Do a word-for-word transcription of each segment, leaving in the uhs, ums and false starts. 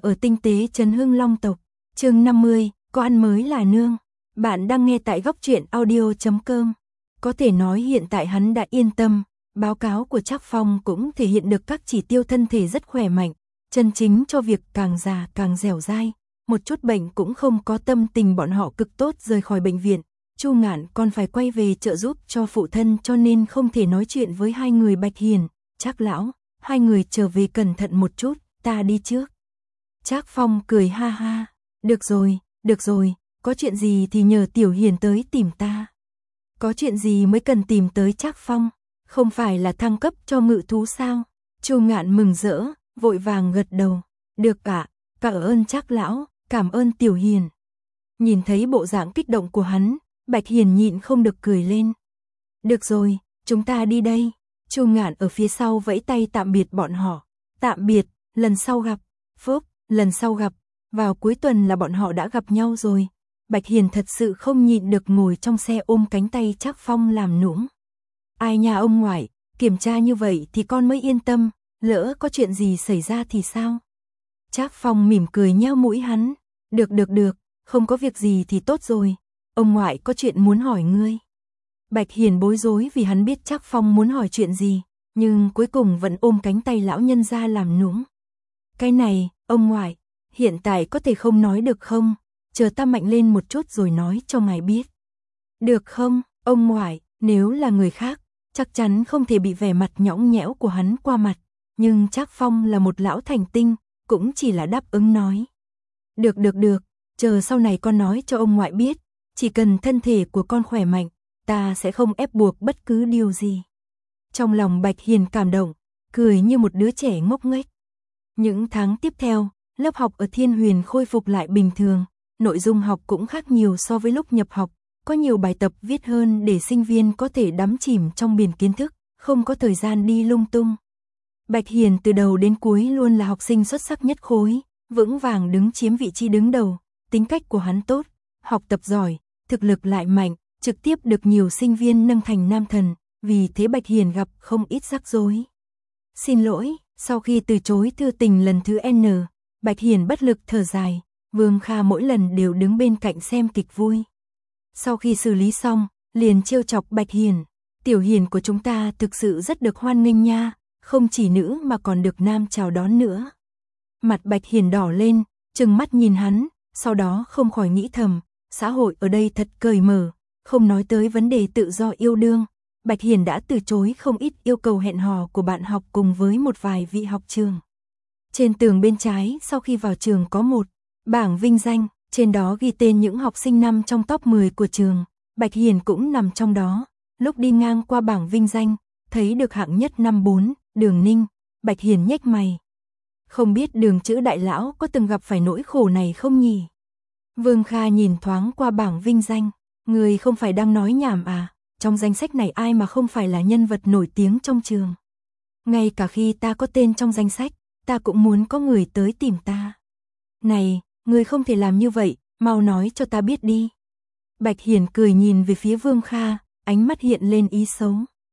ở tinh tế Trấn Hưng Long tộc. Chương năm mươi, có ăn mới là nương. Bạn đang nghe tại góc truyện audio chấm com. Có thể nói hiện tại hắn đã yên tâm, báo cáo của Trác Phong cũng thể hiện được các chỉ tiêu thân thể rất khỏe mạnh, chân chính cho việc càng già càng dẻo dai, một chút bệnh cũng không có, tâm tình bọn họ cực tốt rời khỏi bệnh viện. Chu Ngạn còn phải quay về trợ giúp cho phụ thân cho nên không thể nói chuyện với hai người Bạch Hiền, Trác lão, hai người trở về cẩn thận một chút, ta đi trước. Trác Phong cười ha ha, được rồi, được rồi, có chuyện gì thì nhờ Tiểu Hiền tới tìm ta. Có chuyện gì mới cần tìm tới Trác Phong, không phải là thăng cấp cho ngự thú sao? Chu Ngạn mừng rỡ, vội vàng gật đầu, được ạ, cảm ơn Trác lão, cảm ơn Tiểu Hiền. Nhìn thấy bộ dạng kích động của hắn, Bạch Hiền nhịn không được cười lên. Được rồi, chúng ta đi đây. Chu Ngạn ở phía sau vẫy tay tạm biệt bọn họ. Tạm biệt, lần sau gặp. Phúc, lần sau gặp. Vào cuối tuần là bọn họ đã gặp nhau rồi. Bạch Hiền thật sự không nhịn được ngồi trong xe ôm cánh tay Trác Phong làm nũng. Ai nhà ông ngoại, kiểm tra như vậy thì con mới yên tâm, lỡ có chuyện gì xảy ra thì sao? Trác Phong mỉm cười nheo mũi hắn. Được được được, không có việc gì thì tốt rồi. Ông ngoại có chuyện muốn hỏi ngươi. Bạch Hiền bối rối vì hắn biết Trác Phong muốn hỏi chuyện gì, nhưng cuối cùng vẫn ôm cánh tay lão nhân ra làm nũng. Cái này, ông ngoại, hiện tại có thể không nói được không? Chờ ta mạnh lên một chút rồi nói cho ngài biết. Được không, ông ngoại, nếu là người khác, chắc chắn không thể bị vẻ mặt nhõng nhẽo của hắn qua mặt, nhưng Trác Phong là một lão thành tinh, cũng chỉ là đáp ứng nói. Được được được, chờ sau này con nói cho ông ngoại biết, chỉ cần thân thể của con khỏe mạnh, ta sẽ không ép buộc bất cứ điều gì. Trong lòng Bạch Hiền cảm động, cười như một đứa trẻ ngốc nghếch. Những tháng tiếp theo, lớp học ở Thiên Huyền khôi phục lại bình thường, nội dung học cũng khác nhiều so với lúc nhập học, có nhiều bài tập viết hơn để sinh viên có thể đắm chìm trong biển kiến thức, không có thời gian đi lung tung. Bạch Hiền từ đầu đến cuối luôn là học sinh xuất sắc nhất khối, vững vàng đứng chiếm vị trí đứng đầu, tính cách của hắn tốt, học tập giỏi, thực lực lại mạnh, trực tiếp được nhiều sinh viên nâng thành nam thần, vì thế Bạch Hiền gặp không ít rắc rối. Xin lỗi, sau khi từ chối thư tình lần thứ N, Bạch Hiền bất lực thở dài, Vương Kha mỗi lần đều đứng bên cạnh xem kịch vui. Sau khi xử lý xong, liền trêu chọc Bạch Hiền, Tiểu Hiền của chúng ta thực sự rất được hoan nghênh nha, không chỉ nữ mà còn được nam chào đón nữa. Mặt Bạch Hiền đỏ lên, trừng mắt nhìn hắn, sau đó không khỏi nghĩ thầm, xã hội ở đây thật cởi mở, không nói tới vấn đề tự do yêu đương. Bạch Hiền đã từ chối không ít yêu cầu hẹn hò của bạn học cùng với một vài vị học trường. Trên tường bên trái sau khi vào trường có một bảng vinh danh, trên đó ghi tên những học sinh nằm trong top mười của trường. Bạch Hiền cũng nằm trong đó. Lúc đi ngang qua bảng vinh danh, thấy được hạng nhất năm bốn, Đường Ninh, Bạch Hiền nhếch mày. Không biết Đường chữ đại lão có từng gặp phải nỗi khổ này không nhỉ? Vương Kha nhìn thoáng qua bảng vinh danh, người không phải đang nói nhảm à, trong danh sách này ai mà không phải là nhân vật nổi tiếng trong trường. Ngay cả khi ta có tên trong danh sách, ta cũng muốn có người tới tìm ta. Này, người không thể làm như vậy, mau nói cho ta biết đi. Bạch Hiền cười nhìn về phía Vương Kha, ánh mắt hiện lên ý xấu.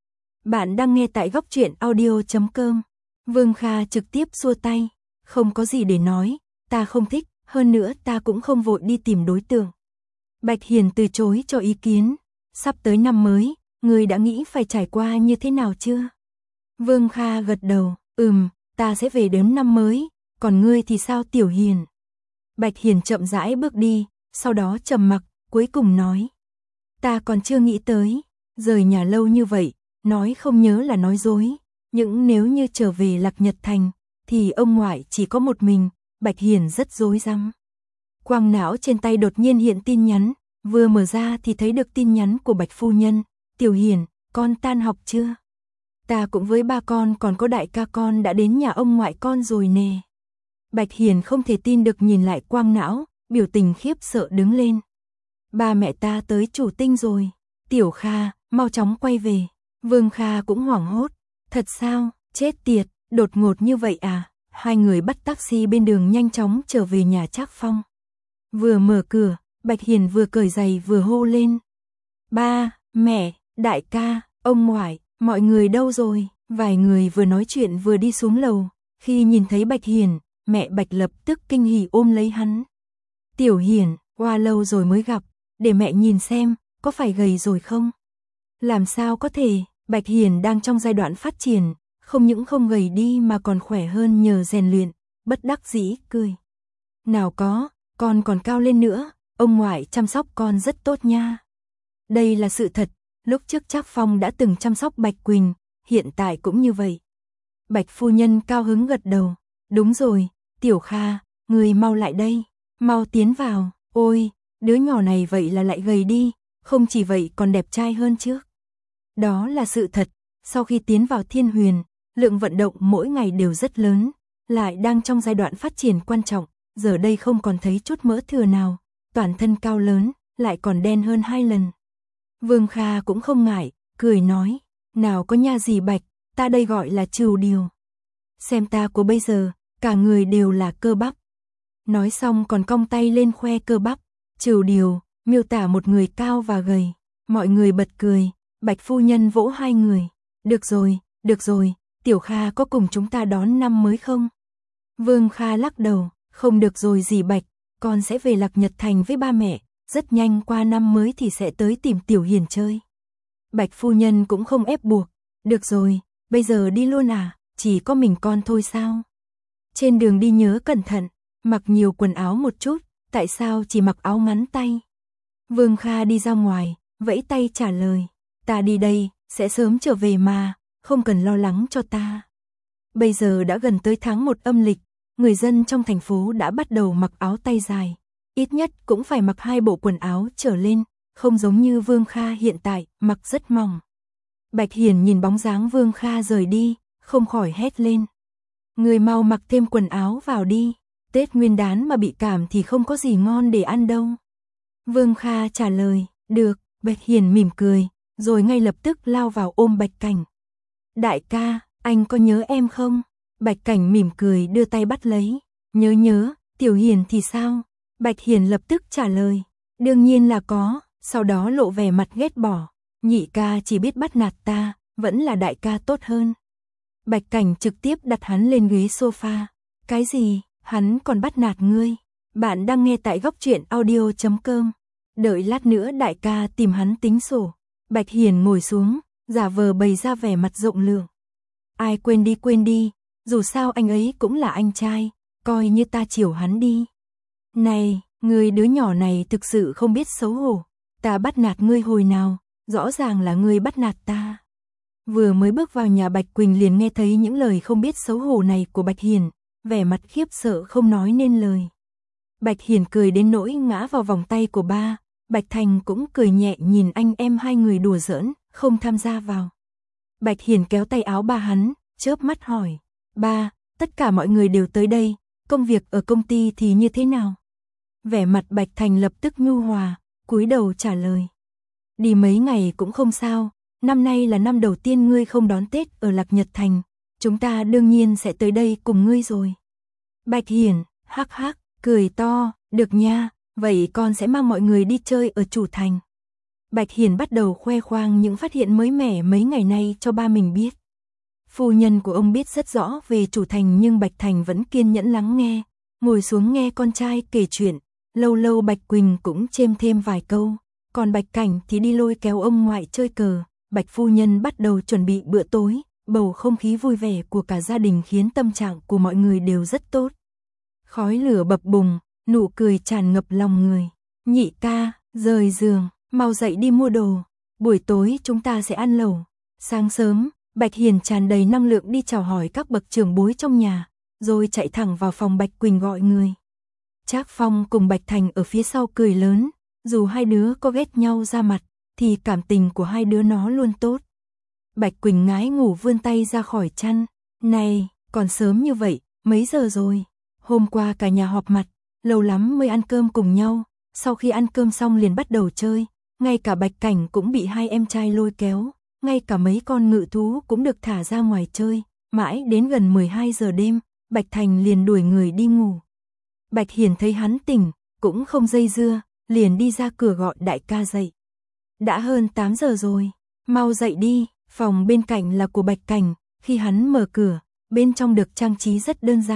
Bạn đang nghe tại góc truyện audio chấm com. Vương Kha trực tiếp xua tay, không có gì để nói, ta không thích, hơn nữa ta cũng không vội đi tìm đối tượng. Bạch Hiền từ chối cho ý kiến, sắp tới năm mới, người đã nghĩ phải trải qua như thế nào chưa? Vương Kha gật đầu, ừm, ta sẽ về đến năm mới, còn ngươi thì sao Tiểu Hiền? Bạch Hiền chậm rãi bước đi, sau đó trầm mặc, cuối cùng nói. Ta còn chưa nghĩ tới, rời nhà lâu như vậy, nói không nhớ là nói dối, nhưng nếu như trở về Lạc Nhật Thành, thì ông ngoại chỉ có một mình. Bạch Hiền rất rối rắm. Quang não trên tay đột nhiên hiện tin nhắn, vừa mở ra thì thấy được tin nhắn của Bạch phu nhân. Tiểu Hiền, con tan học chưa? Ta cũng với ba con còn có đại ca con đã đến nhà ông ngoại con rồi nè. Bạch Hiền không thể tin được nhìn lại Quang não, biểu tình khiếp sợ đứng lên. Ba mẹ ta tới Chủ Tinh rồi. Tiểu Kha, mau chóng quay về. Vương Kha cũng hoảng hốt. Thật sao, chết tiệt, đột ngột như vậy à? Hai người bắt taxi bên đường nhanh chóng trở về nhà Trác Phong. Vừa mở cửa, Bạch Hiền vừa cởi giày vừa hô lên. Ba, mẹ, đại ca, ông ngoại, mọi người đâu rồi? Vài người vừa nói chuyện vừa đi xuống lầu. Khi nhìn thấy Bạch Hiền, mẹ Bạch lập tức kinh hỉ ôm lấy hắn. Tiểu Hiền, qua lâu rồi mới gặp, để mẹ nhìn xem, có phải gầy rồi không? Làm sao có thể, Bạch Hiền đang trong giai đoạn phát triển, không những không gầy đi mà còn khỏe hơn nhờ rèn luyện, bất đắc dĩ cười. Nào có, con còn cao lên nữa, ông ngoại chăm sóc con rất tốt nha. Đây là sự thật, lúc trước Trác Phong đã từng chăm sóc Bạch Quỳnh, hiện tại cũng như vậy. Bạch phu nhân cao hứng gật đầu, đúng rồi, Tiểu Kha, người mau lại đây, mau tiến vào, ôi, đứa nhỏ này vậy là lại gầy đi, không chỉ vậy còn đẹp trai hơn trước. Đó là sự thật, sau khi tiến vào Thiên Huyền, lượng vận động mỗi ngày đều rất lớn, lại đang trong giai đoạn phát triển quan trọng, giờ đây không còn thấy chút mỡ thừa nào, toàn thân cao lớn, lại còn đen hơn hai lần. Vương Kha cũng không ngại, cười nói, nào có nha gì Bạch, ta đây gọi là trừu điều. Xem ta của bây giờ, cả người đều là cơ bắp. Nói xong còn cong tay lên khoe cơ bắp, trừu điều, miêu tả một người cao và gầy. Mọi người bật cười, Bạch phu nhân vỗ hai người. Được rồi, được rồi, Tiểu Kha có cùng chúng ta đón năm mới không? Vương Kha lắc đầu, không được rồi dì Bạch, con sẽ về Lạc Nhật Thành với ba mẹ, rất nhanh qua năm mới thì sẽ tới tìm Tiểu Hiền chơi. Bạch phu nhân cũng không ép buộc, được rồi, bây giờ đi luôn à, chỉ có mình con thôi sao? Trên đường đi nhớ cẩn thận, mặc nhiều quần áo một chút, tại sao chỉ mặc áo ngắn tay? Vương Kha đi ra ngoài, vẫy tay trả lời, ta đi đây, sẽ sớm trở về mà, không cần lo lắng cho ta. Bây giờ đã gần tới tháng một âm lịch, người dân trong thành phố đã bắt đầu mặc áo tay dài, ít nhất cũng phải mặc hai bộ quần áo trở lên, không giống như Vương Kha hiện tại, mặc rất mỏng. Bạch Hiền nhìn bóng dáng Vương Kha rời đi, không khỏi hét lên. Người mau mặc thêm quần áo vào đi, Tết Nguyên đán mà bị cảm thì không có gì ngon để ăn đâu. Vương Kha trả lời, được, Bạch Hiền mỉm cười, rồi ngay lập tức lao vào ôm Bạch Cảnh. Đại ca, anh có nhớ em không? Bạch Cảnh mỉm cười đưa tay bắt lấy, nhớ nhớ, Tiểu Hiền thì sao? Bạch Hiền lập tức trả lời, đương nhiên là có, sau đó lộ vẻ mặt ghét bỏ, nhị ca chỉ biết bắt nạt ta, vẫn là đại ca tốt hơn. Bạch Cảnh trực tiếp đặt hắn lên ghế sofa, cái gì, hắn còn bắt nạt ngươi? Bạn đang nghe tại góc truyện audio chấm com, đợi lát nữa đại ca tìm hắn tính sổ. Bạch Hiền ngồi xuống, giả vờ bày ra vẻ mặt rộng lượng. Ai quên đi quên đi, dù sao anh ấy cũng là anh trai, coi như ta chiều hắn đi. Này, ngươi đứa nhỏ này thực sự không biết xấu hổ, ta bắt nạt ngươi hồi nào, rõ ràng là ngươi bắt nạt ta. Vừa mới bước vào nhà Bạch Quỳnh liền nghe thấy những lời không biết xấu hổ này của Bạch Hiền, vẻ mặt khiếp sợ không nói nên lời. Bạch Hiền cười đến nỗi ngã vào vòng tay của ba, Bạch Thành cũng cười nhẹ nhìn anh em hai người đùa giỡn, không tham gia vào. Bạch Hiền kéo tay áo ba hắn, chớp mắt hỏi, ba, tất cả mọi người đều tới đây, công việc ở công ty thì như thế nào? Vẻ mặt Bạch Thành lập tức nhu hòa, cúi đầu trả lời. Đi mấy ngày cũng không sao, năm nay là năm đầu tiên ngươi không đón Tết ở Lạc Nhật Thành, chúng ta đương nhiên sẽ tới đây cùng ngươi rồi. Bạch Hiền, hắc hắc, cười to, được nha, vậy con sẽ mang mọi người đi chơi ở chủ thành. Bạch Hiền bắt đầu khoe khoang những phát hiện mới mẻ mấy ngày nay cho ba mình biết. Phu nhân của ông biết rất rõ về chủ thành nhưng Bạch Thành vẫn kiên nhẫn lắng nghe, ngồi xuống nghe con trai kể chuyện, lâu lâu Bạch Quỳnh cũng chêm thêm vài câu, còn Bạch Cảnh thì đi lôi kéo ông ngoại chơi cờ. Bạch phu nhân bắt đầu chuẩn bị bữa tối, bầu không khí vui vẻ của cả gia đình khiến tâm trạng của mọi người đều rất tốt. Khói lửa bập bùng, nụ cười tràn ngập lòng người. Nhị ca, rời giường, mau dậy đi mua đồ, buổi tối chúng ta sẽ ăn lẩu. Sáng sớm, Bạch Hiền tràn đầy năng lượng đi chào hỏi các bậc trưởng bối trong nhà, rồi chạy thẳng vào phòng Bạch Quỳnh gọi người. Trác Phong cùng Bạch Thành ở phía sau cười lớn, dù hai đứa có ghét nhau ra mặt, thì cảm tình của hai đứa nó luôn tốt. Bạch Quỳnh ngái ngủ vươn tay ra khỏi chăn, này, còn sớm như vậy, mấy giờ rồi? Hôm qua cả nhà họp mặt, lâu lắm mới ăn cơm cùng nhau, sau khi ăn cơm xong liền bắt đầu chơi, ngay cả Bạch Cảnh cũng bị hai em trai lôi kéo, ngay cả mấy con ngự thú cũng được thả ra ngoài chơi, mãi đến gần mười hai giờ đêm, Bạch Thành liền đuổi người đi ngủ. Bạch Hiền thấy hắn tỉnh, cũng không dây dưa, liền đi ra cửa gọi đại ca dậy. Đã hơn tám giờ rồi, mau dậy đi, phòng bên cạnh là của Bạch Cảnh, khi hắn mở cửa, bên trong được trang trí rất đơn giản,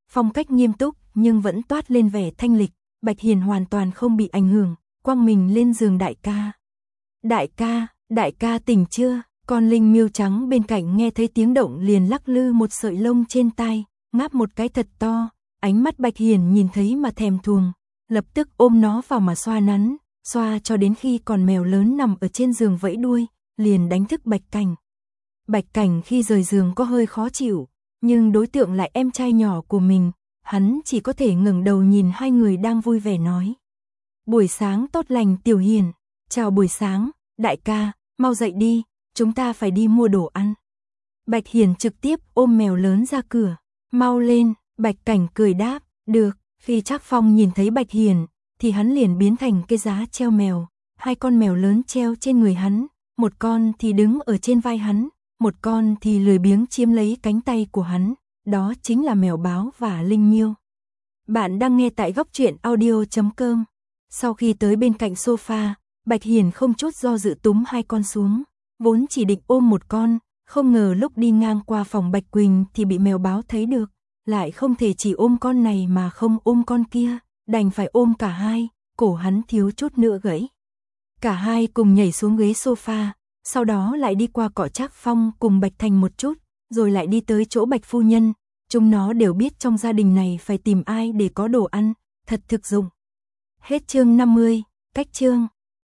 phong cách nghiêm túc nhưng vẫn toát lên vẻ thanh lịch. Bạch Hiền hoàn toàn không bị ảnh hưởng, quăng mình lên giường đại ca. Đại ca, đại ca tỉnh chưa? Con linh miêu trắng bên cạnh nghe thấy tiếng động liền lắc lư một sợi lông trên tai, ngáp một cái thật to, ánh mắt Bạch Hiền nhìn thấy mà thèm thuồng, lập tức ôm nó vào mà xoa nắn, xoa cho đến khi con mèo lớn nằm ở trên giường vẫy đuôi, liền đánh thức Bạch Cảnh. Bạch Cảnh khi rời giường có hơi khó chịu, nhưng đối tượng lại em trai nhỏ của mình, hắn chỉ có thể ngẩng đầu nhìn hai người đang vui vẻ nói. Buổi sáng tốt lành Tiểu Hiền, chào buổi sáng, đại ca, mau dậy đi, chúng ta phải đi mua đồ ăn. Bạch Hiền trực tiếp ôm mèo lớn ra cửa, mau lên, Bạch Cảnh cười đáp, được. Khi Trác Phong nhìn thấy Bạch Hiền, thì hắn liền biến thành cái giá treo mèo, hai con mèo lớn treo trên người hắn, một con thì đứng ở trên vai hắn, một con thì lười biếng chiếm lấy cánh tay của hắn, đó chính là mèo báo và linh miêu. Bạn đang nghe tại góc truyện audio chấm com. Sau khi tới bên cạnh sofa, Bạch Hiền không chút do dự túm hai con xuống, vốn chỉ định ôm một con, không ngờ lúc đi ngang qua phòng Bạch Quỳnh thì bị mèo báo thấy được, lại không thể chỉ ôm con này mà không ôm con kia, đành phải ôm cả hai, cổ hắn thiếu chút nữa gãy. Cả hai cùng nhảy xuống ghế sofa, sau đó lại đi qua cọ Trác Phong cùng Bạch Thành một chút, rồi lại đi tới chỗ Bạch phu nhân, chúng nó đều biết trong gia đình này phải tìm ai để có đồ ăn, thật thực dụng. Hết chương năm mươi, cách chương.